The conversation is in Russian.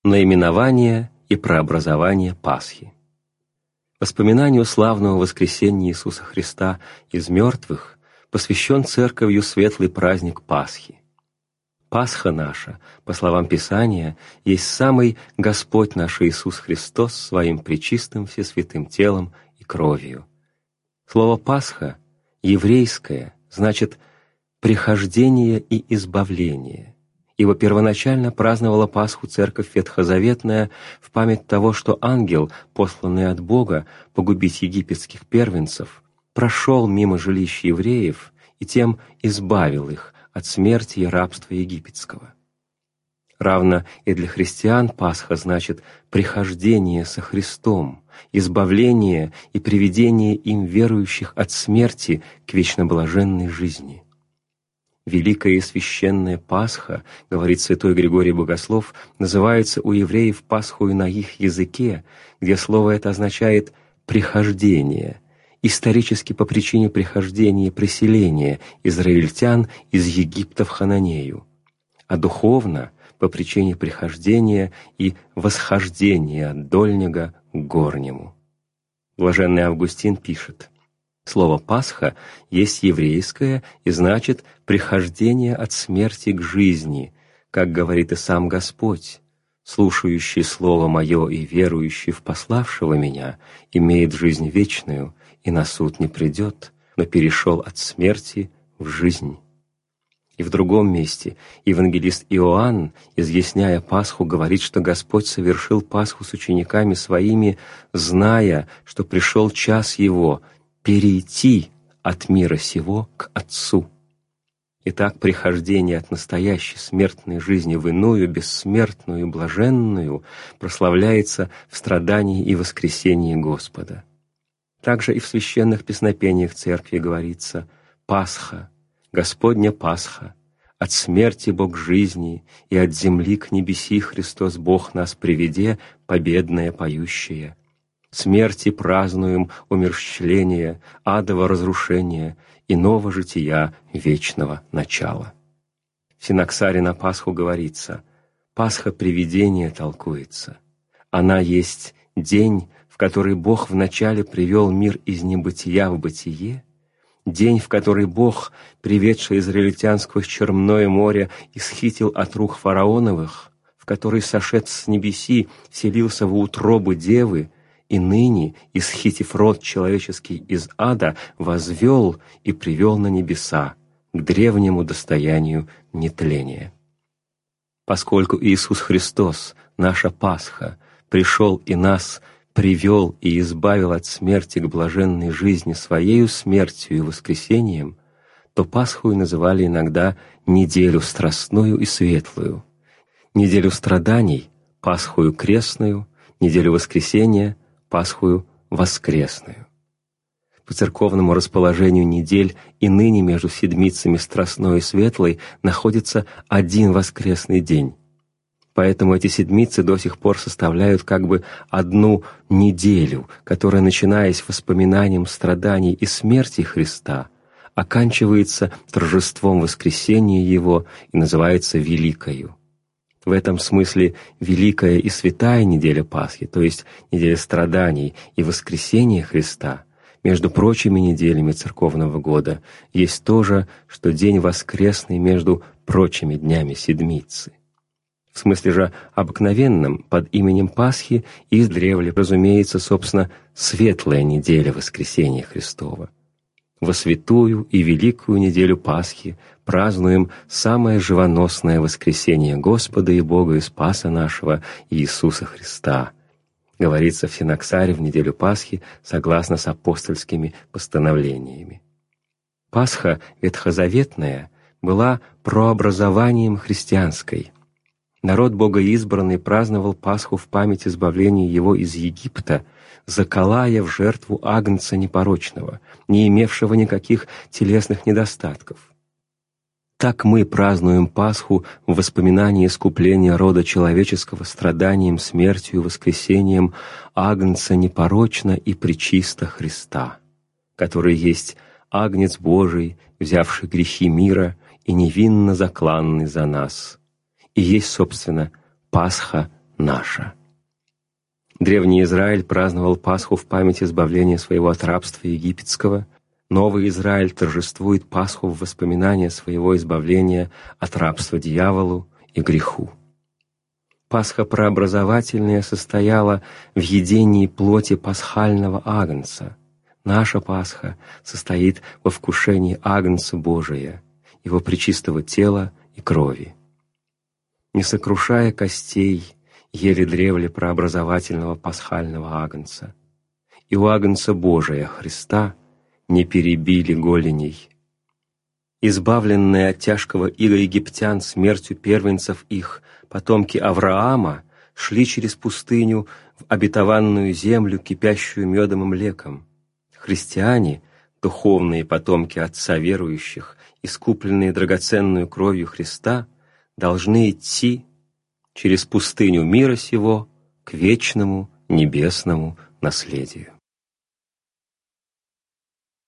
Наименование и прообразование Пасхи. Воспоминанию славного воскресения Иисуса Христа из мертвых посвящен Церковью светлый праздник Пасхи. Пасха наша, по словам Писания, есть самый Господь наш Иисус Христос своим пречистым всесвятым телом и кровью. Слово «Пасха» еврейское значит «прихождение и избавление», ибо первоначально праздновала Пасху Церковь Ветхозаветная в память того, что ангел, посланный от Бога погубить египетских первенцев, прошел мимо жилищ евреев и тем избавил их от смерти и рабства египетского. Равно и для христиан Пасха значит прихождение со Христом, избавление и приведение им верующих от смерти к вечноблаженной жизни. Великая и священная Пасха, говорит святой Григорий Богослов, называется у евреев Пасхою на их языке, где слово это означает «прихождение», исторически по причине прихождения и преселения израильтян из Египта в Хананею, а духовно по причине прихождения и восхождения от дольнего к горнему. Блаженный Августин пишет: слово «Пасха» есть еврейское и значит «прихождение от смерти к жизни», как говорит и сам Господь: «Слушающий Слово Мое и верующий в пославшего Меня имеет жизнь вечную, и на суд не придет, но перешел от смерти в жизнь». И в другом месте евангелист Иоанн, изъясняя Пасху, говорит, что Господь совершил Пасху с учениками Своими, зная, что пришел час Его перейти от мира сего к Отцу. Итак, прихождение от настоящей смертной жизни в иную, бессмертную и блаженную прославляется в страдании и воскресении Господа. Также и в священных песнопениях Церкви говорится: «Пасха, Господня Пасха, от смерти Бог жизни, и от земли к небеси Христос Бог нас приведе, победное поющее. Смерти празднуем умерщвление, адово разрушение, иного жития вечного начала». В Синаксаре на Пасху говорится: «Пасха привидения толкуется. Она есть день, в который Бог вначале привел мир из небытия в бытие, день, в который Бог, приведший израильтян сквозь Черное море, исхитил от рук фараоновых, в который, сошед с небеси, вселился в утробы девы, и ныне, исхитив род человеческий из ада, возвел и привел на небеса, к древнему достоянию нетления». Поскольку Иисус Христос, наша Пасха, пришел и нас привел и избавил от смерти к блаженной жизни Своею смертью и воскресением, то Пасхою называли иногда неделю страстную и светлую, неделю страданий — Пасхою крестную, неделю воскресения — Пасхою воскресную. По церковному расположению недель и ныне между седмицами страстной и светлой находится один воскресный день. Поэтому эти седмицы до сих пор составляют как бы одну неделю, которая, начинаясь воспоминанием страданий и смерти Христа, оканчивается торжеством воскресения Его и называется Великою. В этом смысле Великая и Святая неделя Пасхи, то есть неделя страданий и воскресения Христа, между прочими неделями церковного года, есть то же, что день воскресный между прочими днями седмицы. В смысле же обыкновенном, под именем Пасхи издревле разумеется, собственно, светлая неделя воскресения Христова. Во святую и великую неделю Пасхи празднуем самое живоносное воскресение Господа и Бога и Спаса нашего Иисуса Христа, говорится в Синаксаре в неделю Пасхи согласно с апостольскими постановлениями. Пасха ветхозаветная была прообразованием христианской. Народ богоизбранный праздновал Пасху в память избавления его из Египта, заколая в жертву агнца непорочного, не имевшего никаких телесных недостатков. Так мы празднуем Пасху в воспоминании искупления рода человеческого страданием, смертью и воскресением агнца непорочно и пречисто Христа, который есть агнец Божий, взявший грехи мира и невинно закланный за нас, и есть, собственно, Пасха наша. Древний Израиль праздновал Пасху в память избавления своего от рабства египетского. Новый Израиль торжествует Пасху в воспоминание своего избавления от рабства дьяволу и греху. Пасха прообразовательная состояла в едении плоти пасхального агнца. Наша Пасха состоит во вкушении агнца Божия, его пречистого тела и крови. Не сокрушая костей, ели древле прообразовательного пасхального агнца, и у агнца Божия Христа не перебили голеней. Избавленные от тяжкого ига египтян смертью первенцев их, потомки Авраама шли через пустыню в обетованную землю, кипящую медом и млеком. Христиане, духовные потомки Отца верующих, искупленные драгоценную кровью Христа, должны идти через пустыню мира сего к вечному небесному наследию.